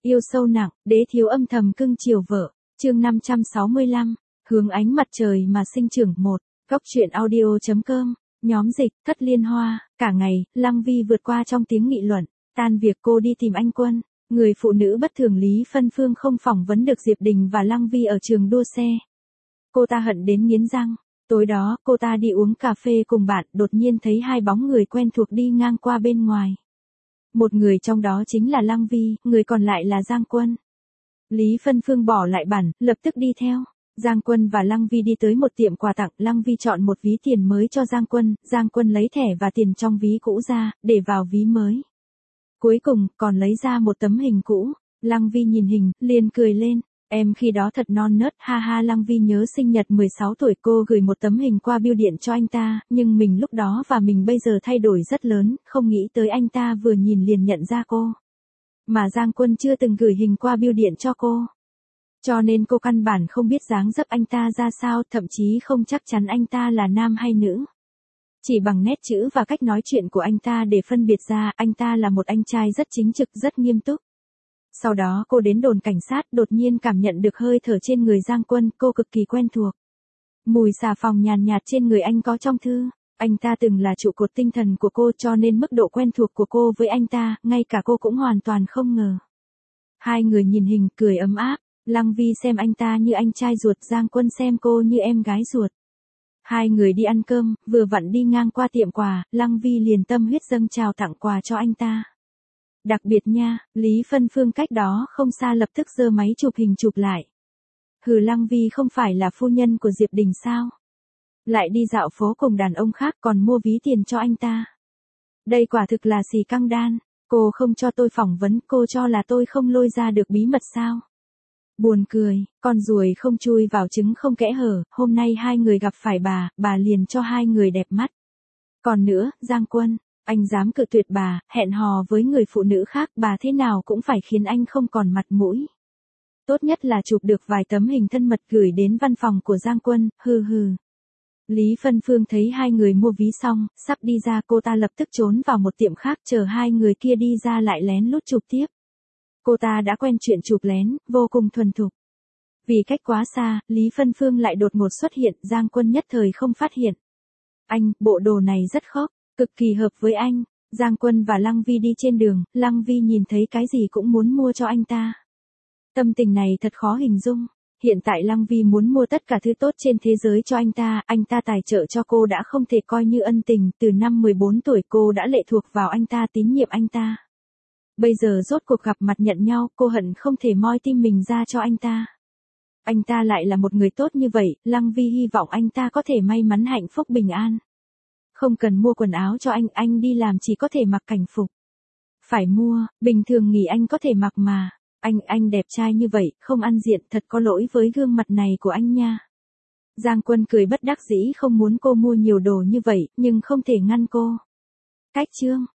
Yêu sâu nặng, đế thiếu âm thầm cưng chiều vợ. Chương 565, hướng ánh mặt trời mà sinh trưởng một. Góc truyện audio.com, nhóm dịch, Thất Liên Hoa. Cả ngày, Lăng Vi vượt qua trong tiếng nghị luận. Tan việc cô đi tìm anh Quân. Người phụ nữ bất thường Lý Phân Phương không phỏng vấn được Diệp Đình và Lăng Vi ở trường đua xe. Cô ta hận đến nghiến răng. Tối đó, cô ta đi uống cà phê cùng bạn, đột nhiên thấy hai bóng người quen thuộc đi ngang qua bên ngoài. Một người trong đó chính là Lăng Vi, người còn lại là Giang Quân. Lý Phân Phương bỏ lại bản, lập tức đi theo. Giang Quân và Lăng Vi đi tới một tiệm quà tặng, Lăng Vi chọn một ví tiền mới cho Giang Quân lấy thẻ và tiền trong ví cũ ra, để vào ví mới. Cuối cùng, còn lấy ra một tấm hình cũ. Lăng Vi nhìn hình, liền cười lên. Em khi đó thật non nớt, ha ha. Lăng Vi nhớ sinh nhật 16 tuổi cô gửi một tấm hình qua bưu điện cho anh ta, nhưng mình lúc đó và mình bây giờ thay đổi rất lớn, không nghĩ tới anh ta vừa nhìn liền nhận ra cô. Mà Giang Quân chưa từng gửi hình qua bưu điện cho cô. Cho nên cô căn bản không biết dáng dấp anh ta ra sao, thậm chí không chắc chắn anh ta là nam hay nữ. Chỉ bằng nét chữ và cách nói chuyện của anh ta để phân biệt ra, anh ta là một anh trai rất chính trực, rất nghiêm túc. Sau đó cô đến đồn cảnh sát, đột nhiên cảm nhận được hơi thở trên người Giang Quân, cô cực kỳ quen thuộc. Mùi xà phòng nhàn nhạt trên người anh có trong thư. Anh ta từng là trụ cột tinh thần của cô, cho nên mức độ quen thuộc của cô với anh ta, ngay cả cô cũng hoàn toàn không ngờ. Hai người nhìn hình, cười ấm áp. Lăng Vi xem anh ta như anh trai ruột, Giang Quân xem cô như em gái ruột. Hai người đi ăn cơm, vừa vặn đi ngang qua tiệm quà, Lăng Vi liền tâm huyết dâng trào tặng quà cho anh ta. Đặc biệt nha, Lý Phân Phương cách đó không xa lập tức giơ máy chụp hình chụp lại. Hừ, Lăng Vi không phải là phu nhân của Diệp Đình sao? Lại đi dạo phố cùng đàn ông khác còn mua ví tiền cho anh ta. Đây quả thực là xì căng đan. Cô không cho tôi phỏng vấn, cô cho là tôi không lôi ra được bí mật sao? Buồn cười, con ruồi không chui vào trứng không kẽ hở, hôm nay hai người gặp phải bà liền cho hai người đẹp mắt. Còn nữa, Giang Quân, anh dám cự tuyệt bà, hẹn hò với người phụ nữ khác, bà thế nào cũng phải khiến anh không còn mặt mũi. Tốt nhất là chụp được vài tấm hình thân mật gửi đến văn phòng của Giang Quân, hừ hừ. Lý Phân Phương thấy hai người mua ví xong, sắp đi ra, cô ta lập tức trốn vào một tiệm khác, chờ hai người kia đi ra lại lén lút chụp tiếp. Cô ta đã quen chuyện chụp lén, vô cùng thuần thục. Vì cách quá xa, Lý Phân Phương lại đột ngột xuất hiện, Giang Quân nhất thời không phát hiện. Anh, bộ đồ này rất khốc, cực kỳ hợp với anh. Giang Quân và Lăng Vi đi trên đường, Lăng Vi nhìn thấy cái gì cũng muốn mua cho anh ta. Tâm tình này thật khó hình dung. Hiện tại Lăng Vi muốn mua tất cả thứ tốt trên thế giới cho anh ta tài trợ cho cô đã không thể coi như ân tình, từ năm 14 tuổi cô đã lệ thuộc vào anh ta, tín nhiệm anh ta. Bây giờ rốt cuộc gặp mặt nhận nhau, cô hận không thể moi tim mình ra cho anh ta. Anh ta lại là một người tốt như vậy, Lăng Vi hy vọng anh ta có thể may mắn hạnh phúc bình an. Không cần mua quần áo cho anh đi làm chỉ có thể mặc cảnh phục. Phải mua, bình thường nghỉ anh có thể mặc mà. Anh đẹp trai như vậy, không ăn diện, thật có lỗi với gương mặt này của anh nha. Giang Quân cười bất đắc dĩ, không muốn cô mua nhiều đồ như vậy, nhưng không thể ngăn cô. Cách chương